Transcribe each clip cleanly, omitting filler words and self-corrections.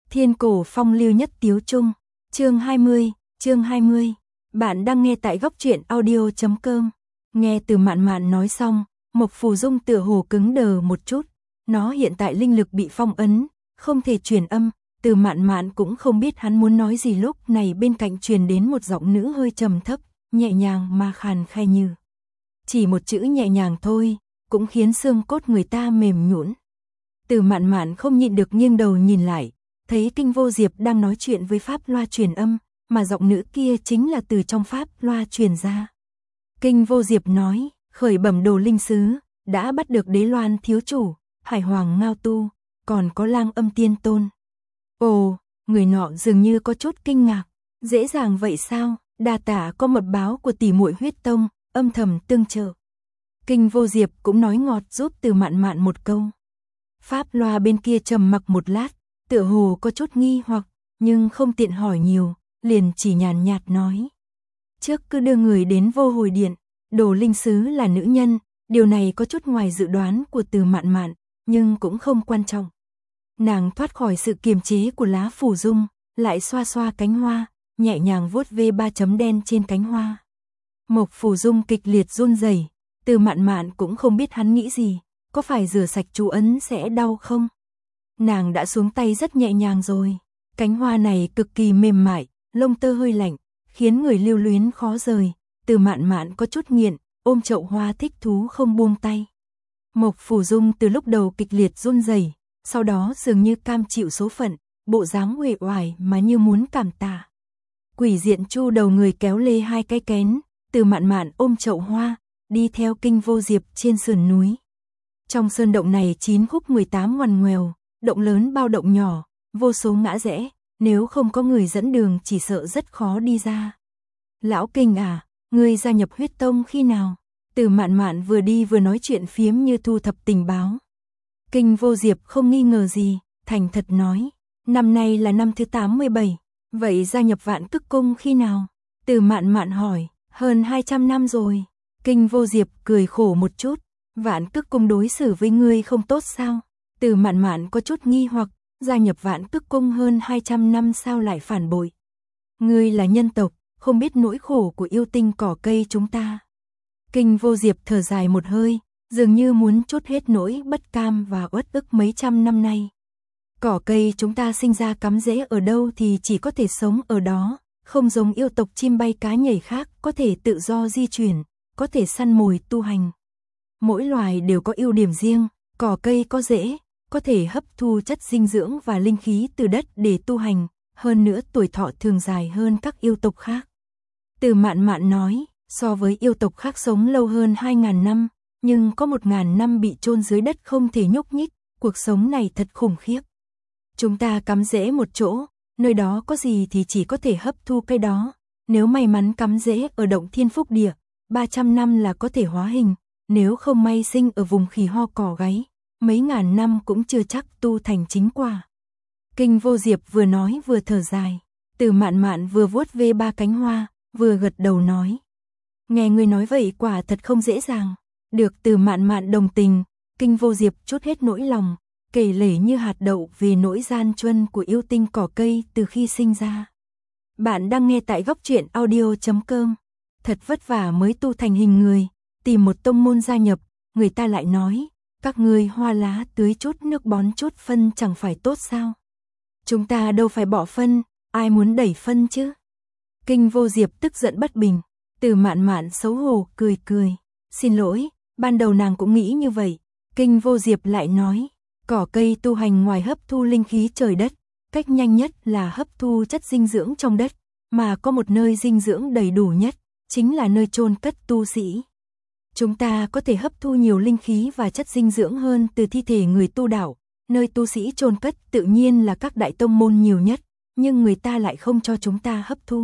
Thiên cổ phong lưu nhất tiếu trung. Chương 20. Bạn đang nghe tại góc truyện audio.com. Nghe Từ Mạn Mạn nói xong, Mộc Phù Dung tựa hồ cứng đờ một chút. Nó hiện tại linh lực bị phong ấn, không thể truyền âm. Từ Mạn Mạn cũng không biết hắn muốn nói gì, lúc này bên cạnh truyền đến một giọng nữ hơi trầm thấp, nhẹ nhàng mà khàn khai như. Chỉ một chữ nhẹ nhàng thôi, cũng khiến xương cốt người ta mềm nhũn. Từ Mạn Mạn không nhịn được nghiêng đầu nhìn lại, thấy Kinh Vô Diệp đang nói chuyện với pháp loa truyền âm, mà giọng nữ kia chính là từ trong pháp loa truyền ra. Kinh Vô Diệp nói, khởi bẩm Đồ Linh Sứ, đã bắt được Đế Loan thiếu chủ, Hải Hoàng Ngao Tu, còn có Lang Âm Tiên Tôn. Ồ, người nọ dường như có chút kinh ngạc, dễ dàng vậy sao? Đa tạ có mật báo của tỷ muội Huyết Tông, âm thầm tương trợ. Kinh Vô Diệp cũng nói ngọt giúp Từ Mạn Mạn một câu. Pháp loa bên kia trầm mặc một lát, tựa hồ có chút nghi hoặc, nhưng không tiện hỏi nhiều, liền chỉ nhàn nhạt nói. Trước cứ đưa người đến Vô Hồi Điện, Đồ Linh Sứ là nữ nhân, điều này có chút ngoài dự đoán của Từ Mạn Mạn, nhưng cũng không quan trọng. Nàng thoát khỏi sự kiềm chế của lá phù dung, lại xoa xoa cánh hoa, nhẹ nhàng vuốt ve 3 chấm đen trên cánh hoa. Mộc Phù Dung kịch liệt run rẩy, Từ Mạn Mạn cũng không biết hắn nghĩ gì, có phải rửa sạch chú ấn sẽ đau không? Nàng đã xuống tay rất nhẹ nhàng rồi, cánh hoa này cực kỳ mềm mại, lông tơ hơi lạnh, khiến người lưu luyến khó rời. Từ Mạn Mạn có chút nghiện, ôm chậu hoa thích thú không buông tay. Mộc Phù Dung từ lúc đầu kịch liệt run rẩy, sau đó dường như cam chịu số phận, bộ dáng uể oải mà như muốn cảm tạ. Quỷ Diện chu đầu người kéo lê 2 cái kén, Từ Mạn Mạn ôm chậu hoa, đi theo Kinh Vô Diệp trên sườn núi. Trong sơn động này 9 khúc 18 ngoằn ngoèo, động lớn bao động nhỏ, vô số ngã rẽ, nếu không có người dẫn đường chỉ sợ rất khó đi ra. Lão Kinh à, ngươi gia nhập Huyết Tông khi nào? Từ Mạn Mạn vừa đi vừa nói chuyện phiếm như thu thập tình báo. Kinh Vô Diệp không nghi ngờ gì, thành thật nói, năm nay là năm thứ 87, vậy gia nhập Vạn Cức Cung khi nào? Từ Mạn Mạn hỏi, hơn 200 năm rồi. Kinh Vô Diệp cười khổ một chút, Vạn Cức Cung đối xử với ngươi không tốt sao? Từ Mạn Mạn có chút nghi hoặc, gia nhập Vạn Cức Cung hơn 200 năm sao lại phản bội? Ngươi là nhân tộc, không biết nỗi khổ của yêu tinh cỏ cây chúng ta. Kinh Vô Diệp thở dài một hơi, dường như muốn trút hết nỗi bất cam và uất ức mấy trăm năm nay. Cỏ cây chúng ta sinh ra cắm rễ ở đâu thì chỉ có thể sống ở đó, không giống yêu tộc chim bay cá nhảy khác có thể tự do di chuyển, có thể săn mồi tu hành. Mỗi loài đều có ưu điểm riêng, cỏ cây có rễ, có thể hấp thu chất dinh dưỡng và linh khí từ đất để tu hành, hơn nữa tuổi thọ thường dài hơn các yêu tộc khác. Từ Mạn Mạn nói, so với yêu tộc khác sống lâu hơn 2.000 năm, nhưng có 1.000 năm bị chôn dưới đất không thể nhúc nhích, cuộc sống này thật khủng khiếp. Chúng ta cắm rễ một chỗ, nơi đó có gì thì chỉ có thể hấp thu cái đó, nếu may mắn cắm rễ ở động Thiên Phúc Địa, 300 năm là có thể hóa hình, nếu không may sinh ở vùng khỉ ho cỏ gáy, mấy ngàn năm cũng chưa chắc tu thành chính quả. Kinh Vô Diệp vừa nói vừa thở dài, Từ Mạn Mạn vừa vuốt ve 3 cánh hoa, vừa gật đầu nói. Nghe người nói vậy quả thật không dễ dàng. Được Từ Mạn Mạn đồng tình, Kinh Vô Diệp trút hết nỗi lòng, kể lể như hạt đậu về nỗi gian truân của yêu tinh cỏ cây từ khi sinh ra. Bạn đang nghe tại góc truyện audio.com. Thật vất vả mới tu thành hình người, tìm một tông môn gia nhập, người ta lại nói, các ngươi hoa lá tưới chút nước bón chút phân chẳng phải tốt sao? Chúng ta đâu phải bỏ phân, ai muốn đẩy phân chứ? Kinh Vô Diệp tức giận bất bình, Từ Mạn Mạn xấu hổ cười cười, xin lỗi, ban đầu nàng cũng nghĩ như vậy. Kinh Vô Diệp lại nói, cỏ cây tu hành ngoài hấp thu linh khí trời đất, cách nhanh nhất là hấp thu chất dinh dưỡng trong đất, mà có một nơi dinh dưỡng đầy đủ nhất, chính là nơi chôn cất tu sĩ. Chúng ta có thể hấp thu nhiều linh khí và chất dinh dưỡng hơn từ thi thể người tu đạo, nơi tu sĩ chôn cất tự nhiên là các đại tông môn nhiều nhất, nhưng người ta lại không cho chúng ta hấp thu.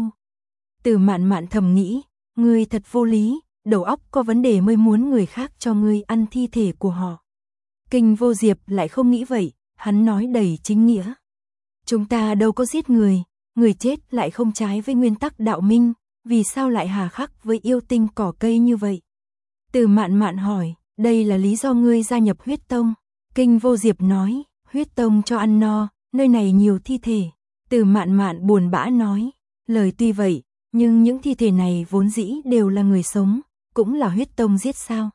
Từ Mạn Mạn thầm nghĩ, ngươi thật vô lý, đầu óc có vấn đề mới muốn người khác cho ngươi ăn thi thể của họ. Kinh Vô Diệp lại không nghĩ vậy, hắn nói đầy chính nghĩa. Chúng ta đâu có giết người, người chết lại không trái với nguyên tắc đạo minh, vì sao lại hà khắc với yêu tinh cỏ cây như vậy? Từ Mạn Mạn hỏi, đây là lý do ngươi gia nhập Huyết Tông. Kinh Vô Diệp nói, Huyết Tông cho ăn no, nơi này nhiều thi thể. Từ Mạn Mạn buồn bã nói, lời tuy vậy, nhưng những thi thể này vốn dĩ đều là người sống, cũng là huyết tông giết sao.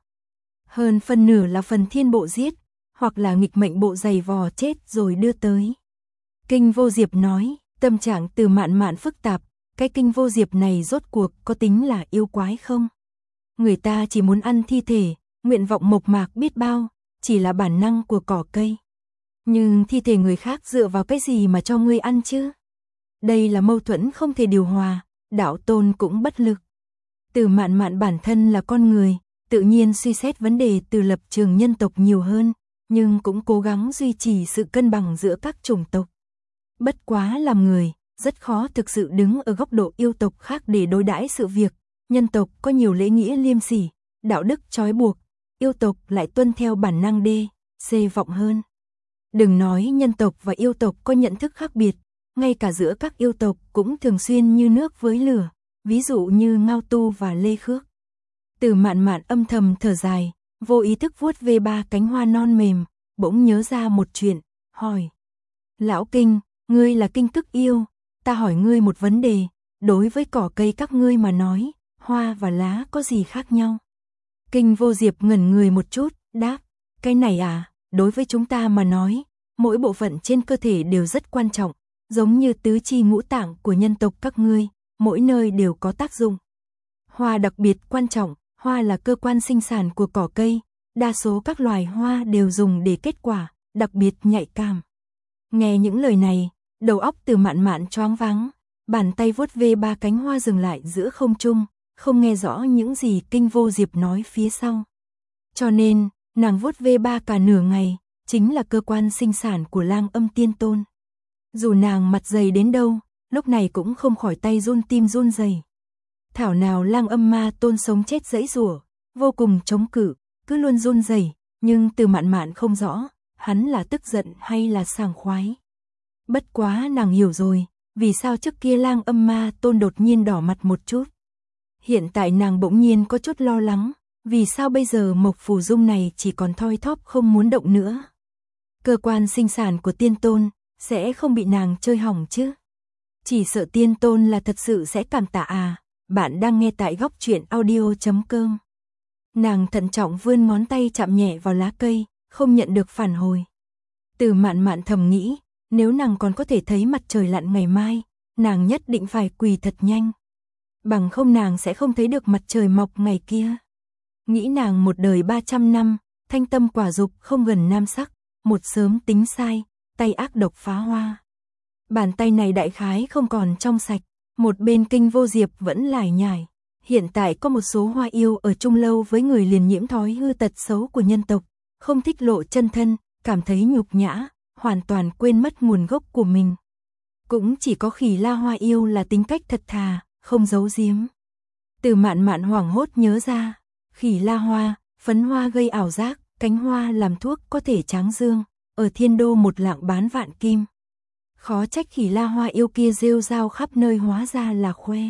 Hơn phân nửa là phần thiên bộ giết, hoặc là nghịch mệnh bộ giày vò chết rồi đưa tới. Kinh Vô Diệp nói, tâm trạng Từ Mạn Mạn phức tạp, cái Kinh Vô Diệp này rốt cuộc có tính là yêu quái không? Người ta chỉ muốn ăn thi thể, nguyện vọng mộc mạc biết bao, chỉ là bản năng của cỏ cây. Nhưng thi thể người khác dựa vào cái gì mà cho ngươi ăn chứ? Đây là mâu thuẫn không thể điều hòa, đạo tôn cũng bất lực. Từ Mạn Mạn bản thân là con người, tự nhiên suy xét vấn đề từ lập trường nhân tộc nhiều hơn, nhưng cũng cố gắng duy trì sự cân bằng giữa các chủng tộc. Bất quá làm người, rất khó thực sự đứng ở góc độ yêu tộc khác để đối đãi sự việc. Nhân tộc có nhiều lễ nghĩa liêm sỉ, đạo đức trói buộc, yêu tộc lại tuân theo bản năng C vọng hơn. Đừng nói nhân tộc và yêu tộc có nhận thức khác biệt, ngay cả giữa các yêu tộc cũng thường xuyên như nước với lửa, ví dụ như Ngao Tu và Lê Khước. Từ Mạn Mạn âm thầm thở dài, vô ý thức vuốt về ba cánh hoa non mềm, bỗng nhớ ra một chuyện, hỏi. Lão Kinh, ngươi là Kinh Tức Yêu, ta hỏi ngươi một vấn đề, đối với cỏ cây các ngươi mà nói, hoa và lá có gì khác nhau? Kinh Vô Diệp ngẩn người một chút, đáp, cái này à, đối với chúng ta mà nói, mỗi bộ phận trên cơ thể đều rất quan trọng, giống như tứ chi ngũ tạng của nhân tộc các ngươi, mỗi nơi đều có tác dụng. Hoa đặc biệt quan trọng, hoa là cơ quan sinh sản của cỏ cây, đa số các loài hoa đều dùng để kết quả, đặc biệt nhạy cảm. Nghe những lời này, đầu óc Từ Mạn Mạn choáng váng, bàn tay vuốt ve ba cánh hoa dừng lại giữa không trung, không nghe rõ những gì Kinh Vô Diệp nói phía sau. Cho nên, nàng vuốt ve ba cả nửa ngày, chính là cơ quan sinh sản của Lang Âm Tiên Tôn. Dù nàng mặt dày đến đâu, lúc này cũng không khỏi tay run tim run rẩy. Thảo nào Lang Âm Ma Tôn sống chết giãy giụa, vô cùng chống cự, cứ luôn run rẩy, nhưng Từ Mạn Mạn không rõ, hắn là tức giận hay là sảng khoái. Bất quá nàng hiểu rồi, vì sao trước kia Lang Âm Ma Tôn đột nhiên đỏ mặt một chút. Hiện tại nàng bỗng nhiên có chút lo lắng, vì sao bây giờ Mộc Phù Dung này chỉ còn thoi thóp không muốn động nữa. Cơ quan sinh sản của Tiên Tôn sẽ không bị nàng chơi hỏng chứ. Chỉ sợ Tiên Tôn là thật sự sẽ cảm tạ à. Bạn đang nghe tại góc truyện audio.com. Nàng thận trọng vươn ngón tay chạm nhẹ vào lá cây, không nhận được phản hồi. Từ Mạn Mạn thầm nghĩ, nếu nàng còn có thể thấy mặt trời lặn ngày mai, nàng nhất định phải quỳ thật nhanh. Bằng không nàng sẽ không thấy được mặt trời mọc ngày kia. Nghĩ nàng một đời 300 năm, thanh tâm quả dục không gần nam sắc, một sớm tính sai, tay ác độc phá hoa. Bàn tay này đại khái không còn trong sạch, một bên Kinh Vô Diệp vẫn lải nhải. Hiện tại có một số hoa yêu ở chung lâu với người liền nhiễm thói hư tật xấu của nhân tộc, không thích lộ chân thân, cảm thấy nhục nhã, hoàn toàn quên mất nguồn gốc của mình. Cũng chỉ có Khỉ La hoa yêu là tính cách thật thà, không giấu giếm. Từ Mạn Mạn hoảng hốt nhớ ra, Khỉ La hoa, phấn hoa gây ảo giác, cánh hoa làm thuốc có thể tráng dương, ở Thiên Đô một lạng bán vạn kim. Khó trách Khỉ La hoa yêu kia rêu rao khắp nơi hóa ra là khoe.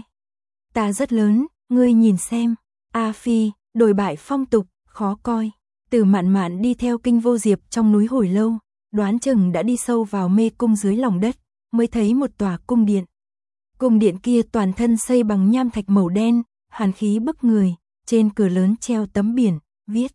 Ta rất lớn, ngươi nhìn xem, A Phi, đổi bại phong tục, khó coi. Từ Mạn Mạn đi theo Kinh Vô Diệp trong núi hồi lâu, đoán chừng đã đi sâu vào mê cung dưới lòng đất, mới thấy một tòa cung điện. Cung điện kia toàn thân xây bằng nham thạch màu đen, hàn khí bức người, trên cửa lớn treo tấm biển, viết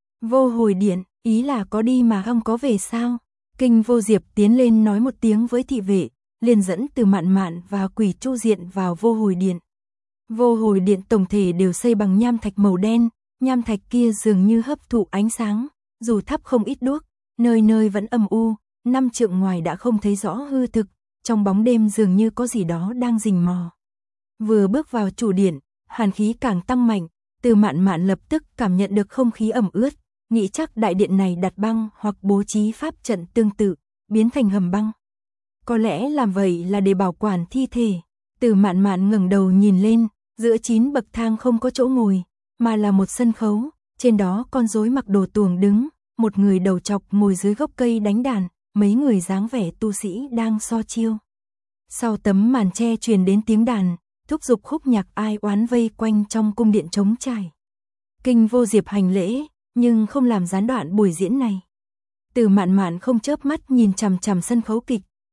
Vô Hồi Điện, ý là có đi mà không có về sao. Kinh Vô Diệp tiến lên nói một tiếng với thị vệ, liền dẫn Từ Mạn Mạn và Quỷ Chu Diện vào Vô Hồi Điện. Vô Hồi Điện tổng thể đều xây bằng nham thạch màu đen, nham thạch kia dường như hấp thụ ánh sáng, dù thắp không ít đuốc, nơi nơi vẫn âm u, 5 trượng ngoài đã không thấy rõ hư thực, trong bóng đêm dường như có gì đó đang rình mò. Vừa bước vào chủ điện, hàn khí càng tăng mạnh, Từ Mạn Mạn lập tức cảm nhận được không khí ẩm ướt, nghĩ chắc đại điện này đặt băng hoặc bố trí pháp trận tương tự, biến thành hầm băng. Có lẽ làm vậy là để bảo quản thi thể. Từ Mạn Mạn ngẩng đầu nhìn lên, giữa 9 bậc thang không có chỗ ngồi, mà là một sân khấu, trên đó con rối mặc đồ tuồng đứng, một người đầu trọc ngồi dưới gốc cây đánh đàn, mấy người dáng vẻ tu sĩ đang so chiêu. Sau tấm màn che truyền đến tiếng đàn, thúc giục khúc nhạc ai oán vây quanh trong cung điện trống trải. Kinh Vô Diệp hành lễ, nhưng không làm gián đoạn buổi diễn này. Từ Mạn Mạn không chớp mắt nhìn chằm chằm sân khấu kịch,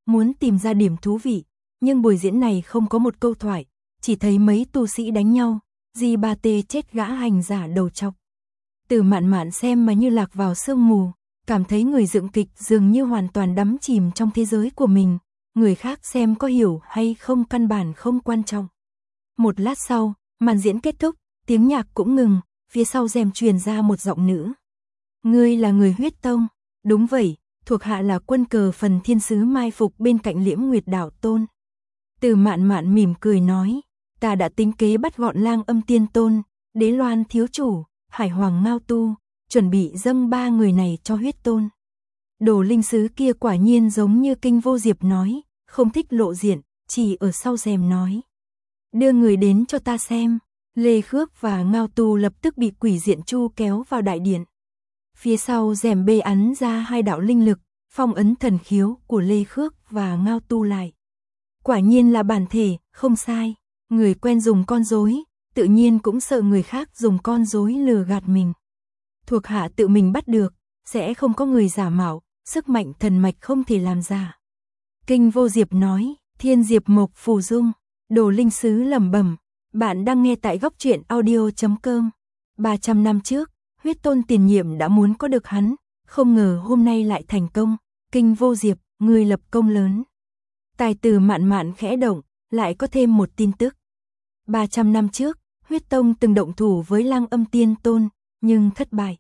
muốn tìm ra điểm thú vị, nhưng buổi diễn này không có một câu thoại, chỉ thấy mấy tu sĩ đánh nhau, Di Ba Tê chết gã hành giả đầu trọc. Từ Mạn Mạn xem mà như lạc vào sương mù, cảm thấy người dựng kịch dường như hoàn toàn đắm chìm trong thế giới của mình, người khác xem có hiểu hay không căn bản không quan trọng. Một lát sau, màn diễn kết thúc, tiếng nhạc cũng ngừng, phía sau rèm truyền ra một giọng nữ. Ngươi là người Huyết Tông? Đúng vậy, thuộc hạ là quân cờ phần thiên sứ mai phục bên cạnh Liễm Nguyệt Đạo Tôn. Từ Mạn Mạn mỉm cười nói, ta đã tính kế bắt gọn Lang Âm Tiên Tôn, Đế Loan thiếu chủ, Hải Hoàng Ngao Tu, chuẩn bị dâng 3 người này cho Huyết Tôn. Đồ linh sứ kia quả nhiên giống như Kinh Vô Diệp nói, không thích lộ diện, chỉ ở sau rèm nói. Đưa người đến cho ta xem. Lê Khước và Ngao Tu lập tức bị quỷ diện Chu kéo vào đại điện. Phía sau rèm bê ấn ra 2 đạo linh lực, phong ấn thần khiếu của Lê Khước và Ngao Tu lại. Quả nhiên là bản thể, không sai. Người quen dùng con rối, tự nhiên cũng sợ người khác dùng con rối lừa gạt mình. Thuộc hạ tự mình bắt được, sẽ không có người giả mạo, sức mạnh thần mạch không thể làm giả. Kinh Vô Diệp nói, Thiên Diệp Mộc Phù Dung. Đồ linh sứ lẩm bẩm, bạn đang nghe tại góc truyện audio.com. 300 năm trước, Huyết Tôn tiền nhiệm đã muốn có được hắn, không ngờ hôm nay lại thành công. Kinh Vô Diệp, người lập công lớn. Tài Từ Mạn Mạn khẽ động, lại có thêm một tin tức. 300 năm trước, Huyết Tông từng động thủ với Lang Âm Tiên Tôn, nhưng thất bại.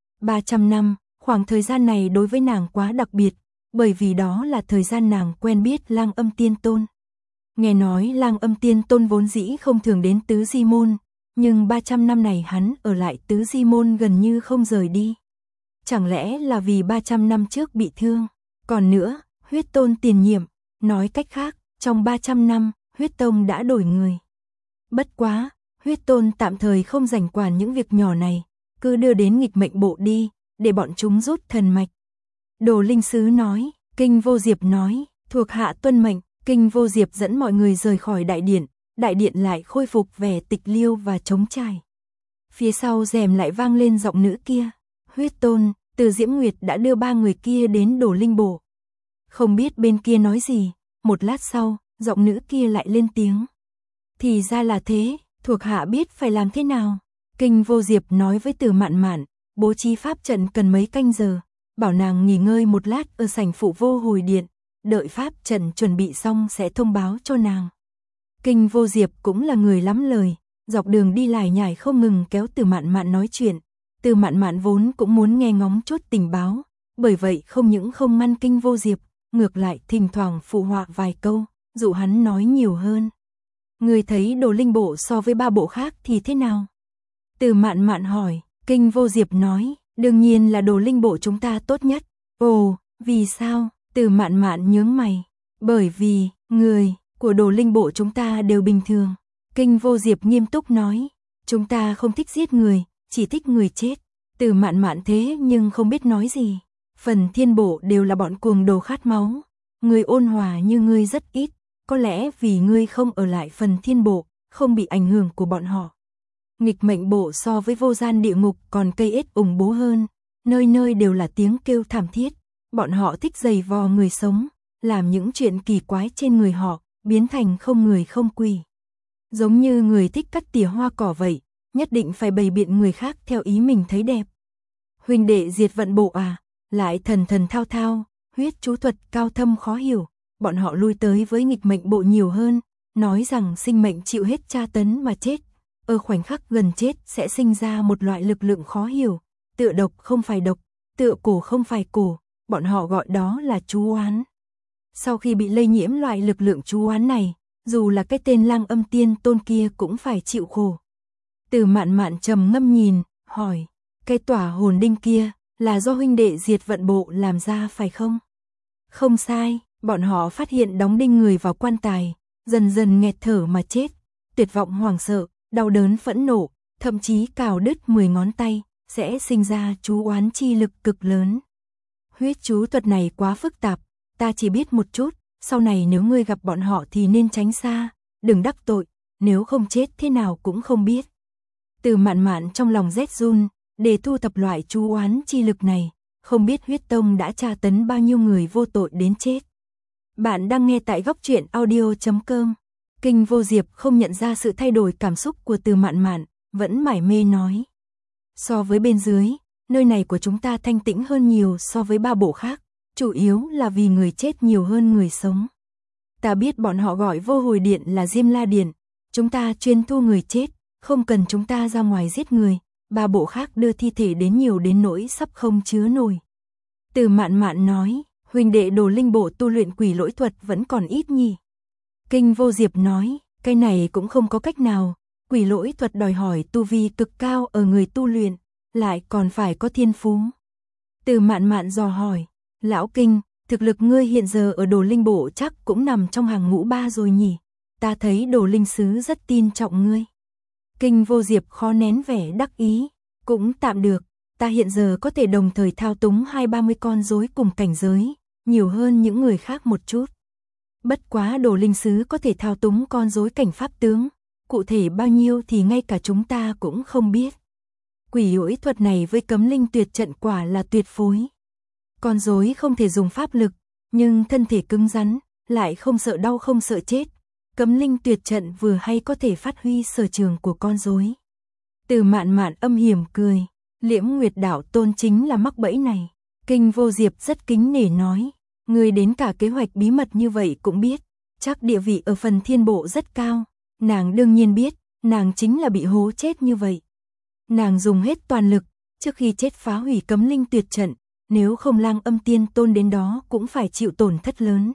300 năm, khoảng thời gian này đối với nàng quá đặc biệt, bởi vì đó là thời gian nàng quen biết Lang Âm Tiên Tôn. Nghe nói Lang Âm Tiên Tôn vốn dĩ không thường đến Tứ Di Môn, nhưng 300 năm này hắn ở lại Tứ Di Môn gần như không rời đi. Chẳng lẽ là vì 300 năm trước bị thương? Còn nữa, Huyết Tôn tiền nhiệm, nói cách khác, trong 300 năm, Huyết Tông đã đổi người. Bất quá, Huyết Tôn tạm thời không rảnh quản những việc nhỏ này, cứ đưa đến nghịch mệnh bộ đi, để bọn chúng rút thần mạch. Đồ linh sứ nói, Kinh Vô Diệp nói, thuộc hạ tuân mệnh. Kinh Vô Diệp dẫn mọi người rời khỏi đại điện lại khôi phục vẻ tịch liêu và trống trải. Phía sau rèm lại vang lên giọng nữ kia, Huyết Tôn, Từ Diễm Nguyệt đã đưa 3 người kia đến Đồ Linh Bộ. Không biết bên kia nói gì, một lát sau, giọng nữ kia lại lên tiếng. Thì ra là thế, thuộc hạ biết phải làm thế nào. Kinh Vô Diệp nói với Từ Mạn Mạn, bố trí pháp trận cần mấy canh giờ, bảo nàng nghỉ ngơi một lát ở sảnh Phụ Vô Hồi Điện. Đợi pháp trận chuẩn bị xong sẽ thông báo cho nàng. Kinh Vô Diệp cũng là người lắm lời, dọc đường đi lải nhải không ngừng kéo Từ Mạn Mạn nói chuyện. Từ Mạn Mạn vốn cũng muốn nghe ngóng chút tình báo, bởi vậy không những không ngăn Kinh Vô Diệp, ngược lại thỉnh thoảng phụ họa vài câu, dụ hắn nói nhiều hơn. Người thấy Đồ Linh Bộ so với 3 bộ khác thì thế nào? Từ Mạn Mạn hỏi. Kinh Vô Diệp nói, đương nhiên là Đồ Linh Bộ chúng ta tốt nhất. Ồ, vì sao? Từ Mạn Mạn nhướng mày, bởi vì, người của Đồ Linh Bộ chúng ta đều bình thường. Kinh Vô Diệp nghiêm túc nói, chúng ta không thích giết người, chỉ thích người chết. Từ Mạn Mạn thế nhưng không biết nói gì. Phần Thiên Bộ đều là bọn cuồng đồ khát máu. Người ôn hòa như ngươi rất ít, có lẽ vì ngươi không ở lại Phần Thiên Bộ, không bị ảnh hưởng của bọn họ. Nghịch mệnh bộ so với vô gian địa ngục còn cây ết ủng bố hơn, nơi nơi đều là tiếng kêu thảm thiết. Bọn họ thích giày vò người sống, làm những chuyện kỳ quái trên người họ, biến thành không người không quỷ. Giống như người thích cắt tỉa hoa cỏ vậy, nhất định phải bày biện người khác theo ý mình thấy đẹp. Huynh đệ diệt vận bộ à, lại thần thần thao thao, huyết chú thuật cao thâm khó hiểu. Bọn họ lui tới với nghịch mệnh bộ nhiều hơn, nói rằng sinh mệnh chịu hết tra tấn mà chết. Ở khoảnh khắc gần chết sẽ sinh ra một loại lực lượng khó hiểu, tựa độc không phải độc, tựa cổ không phải cổ. Bọn họ gọi đó là chú oán. Sau khi bị lây nhiễm loại lực lượng chú oán này, dù là cái tên Lang Âm Tiên Tôn kia cũng phải chịu khổ. Từ Mạn Mạn trầm ngâm nhìn, hỏi, cái tỏa hồn đinh kia là do huynh đệ diệt vận bộ làm ra phải không? Không sai, bọn họ phát hiện đóng đinh người vào quan tài, dần dần nghẹt thở mà chết, tuyệt vọng hoảng sợ, đau đớn phẫn nộ, thậm chí cào đứt 10 ngón tay, sẽ sinh ra chú oán chi lực cực lớn. Huyết chú thuật này quá phức tạp, ta chỉ biết một chút, sau này nếu ngươi gặp bọn họ thì nên tránh xa, đừng đắc tội, nếu không chết thế nào cũng không biết. Từ Mạn Mạn trong lòng rét run, để thu thập loại chú oán chi lực này, không biết Huyết Tông đã tra tấn bao nhiêu người vô tội đến chết. Bạn đang nghe tại góc truyện audio.com. Kinh Vô Diệp không nhận ra sự thay đổi cảm xúc của Từ Mạn Mạn, vẫn mải mê nói. So với bên dưới, nơi này của chúng ta thanh tĩnh hơn nhiều so với ba bộ khác, chủ yếu là vì người chết nhiều hơn người sống. Ta biết bọn họ gọi vô hồi điện là Diêm La Điện, chúng ta chuyên thu người chết, không cần chúng ta ra ngoài giết người, ba bộ khác đưa thi thể đến nhiều đến nỗi sắp không chứa nổi. Từ Mạn Mạn nói, huynh đệ Đồ Linh bộ tu luyện quỷ lỗi thuật vẫn còn ít nhỉ. Kinh Vô Diệp nói, cái này cũng không có cách nào, quỷ lỗi thuật đòi hỏi tu vi cực cao ở người tu luyện, lại còn phải có thiên phú. Từ Mạn Mạn dò hỏi, lão Kinh, thực lực ngươi hiện giờ ở Đồ Linh bộ chắc cũng nằm trong hàng ngũ ba rồi nhỉ, ta thấy Đồ Linh sứ rất tin trọng ngươi. Kinh Vô Diệp khó nén vẻ đắc ý, cũng tạm được, ta hiện giờ có thể đồng thời thao túng 20-30 con rối cùng cảnh giới, nhiều hơn những người khác một chút. Bất quá Đồ Linh sứ có thể thao túng con rối cảnh pháp tướng, cụ thể bao nhiêu thì ngay cả chúng ta cũng không biết. Quỷ lỗi thuật này với cấm linh tuyệt trận quả là tuyệt phối. Con rối không thể dùng pháp lực, nhưng thân thể cứng rắn, lại không sợ đau không sợ chết. Cấm linh tuyệt trận vừa hay có thể phát huy sở trường của con rối. Từ Mạn Mạn âm hiểm cười, Liễm Nguyệt đạo tôn chính là mắc bẫy này. Kinh Vô Diệp rất kính nể nói, người đến cả kế hoạch bí mật như vậy cũng biết, chắc địa vị ở phần thiên bộ rất cao. Nàng đương nhiên biết, nàng chính là bị hố chết như vậy. Nàng dùng hết toàn lực, trước khi chết phá hủy cấm linh tuyệt trận, nếu không Lang Âm Tiên Tôn đến đó cũng phải chịu tổn thất lớn.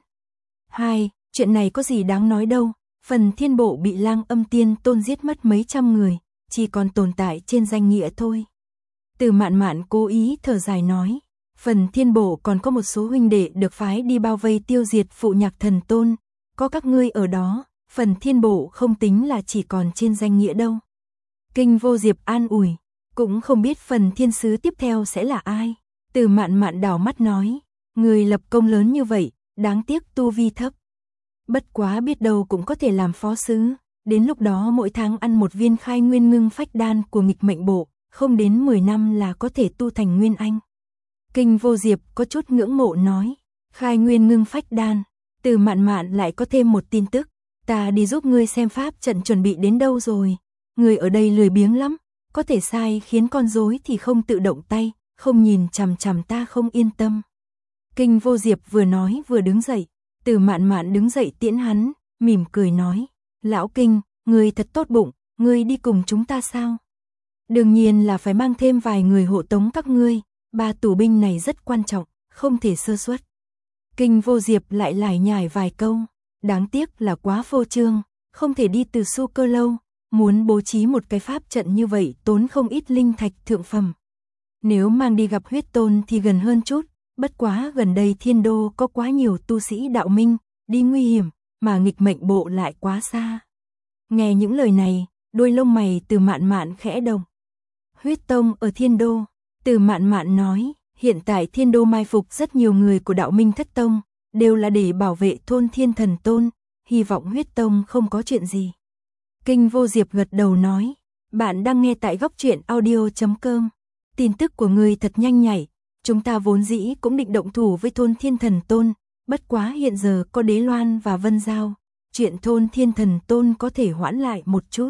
Chuyện này có gì đáng nói đâu, phần thiên bộ bị Lang Âm Tiên Tôn giết mất mấy trăm người, chỉ còn tồn tại trên danh nghĩa thôi. Từ Mạn Mạn cố ý thở dài nói, phần thiên bộ còn có một số huynh đệ được phái đi bao vây tiêu diệt Phụ Nhạc Thần Tôn, có các ngươi ở đó, phần thiên bộ không tính là chỉ còn trên danh nghĩa đâu. Kinh Vô Diệp an ủi, cũng không biết phần thiên sứ tiếp theo sẽ là ai. Từ Mạn Mạn đảo mắt nói, người lập công lớn như vậy, đáng tiếc tu vi thấp. Bất quá biết đâu cũng có thể làm phó sứ, đến lúc đó mỗi tháng ăn một viên khai nguyên ngưng phách đan của nghịch mệnh bộ, không đến 10 năm là có thể tu thành nguyên anh. Kinh Vô Diệp có chút ngưỡng mộ nói, khai nguyên ngưng phách đan. Từ Mạn Mạn lại có thêm một tin tức, ta đi giúp ngươi xem pháp trận chuẩn bị đến đâu rồi. Người ở đây lười biếng lắm, có thể sai khiến con rối thì không tự động tay, không nhìn chằm chằm ta không yên tâm. Kinh Vô Diệp vừa nói vừa đứng dậy, Từ Mạn Mạn đứng dậy tiễn hắn, mỉm cười nói, lão Kinh, ngươi thật tốt bụng, ngươi đi cùng chúng ta sao? Đương nhiên là phải mang thêm vài người hộ tống các ngươi, ba tù binh này rất quan trọng, không thể sơ suất. Kinh Vô Diệp lại lải nhải vài câu, đáng tiếc là quá phô trương, không thể đi từ Su Cơ Lâu, muốn bố trí một cái pháp trận như vậy tốn không ít linh thạch thượng phẩm. Nếu mang đi gặp huyết tôn thì gần hơn chút, bất quá gần đây thiên đô có quá nhiều tu sĩ đạo minh, đi nguy hiểm, mà nghịch mệnh bộ lại quá xa. Nghe những lời này, đôi lông mày Từ Mạn Mạn khẽ động. Huyết tông ở thiên đô, Từ Mạn Mạn nói, hiện tại thiên đô mai phục rất nhiều người của đạo minh thất tông, đều là để bảo vệ thôn Thiên Thần Tôn, hy vọng huyết tông không có chuyện gì. Kinh Vô Diệp gật đầu nói, bạn đang nghe tại góc truyện audio.com. Tin tức của ngươi thật nhanh nhạy, chúng ta vốn dĩ cũng định động thủ với thôn Thiên Thần Tôn, bất quá hiện giờ có Đế Loan và Vân Giao, chuyện thôn Thiên Thần Tôn có thể hoãn lại một chút.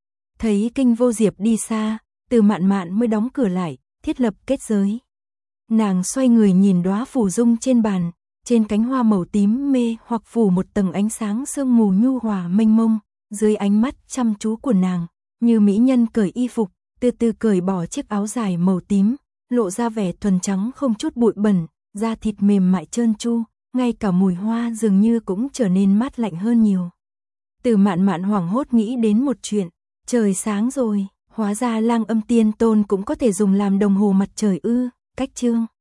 Thấy Kinh Vô Diệp đi xa, Từ Mạn Mạn mới đóng cửa lại, thiết lập kết giới. Nàng xoay người nhìn đóa phù dung trên bàn, trên cánh hoa màu tím mê hoặc phủ một tầng ánh sáng sương mù nhu hòa mênh mông, dưới ánh mắt chăm chú của nàng, như mỹ nhân cởi y phục, từ từ cởi bỏ chiếc áo dài màu tím, lộ ra vẻ thuần trắng không chút bụi bẩn, da thịt mềm mại trơn tru, ngay cả mùi hoa dường như cũng trở nên mát lạnh hơn nhiều. Từ Mạn Mạn hoảng hốt nghĩ đến một chuyện, trời sáng rồi, hóa ra Lang Âm Tiên Tôn cũng có thể dùng làm đồng hồ mặt trời ư, cách chương.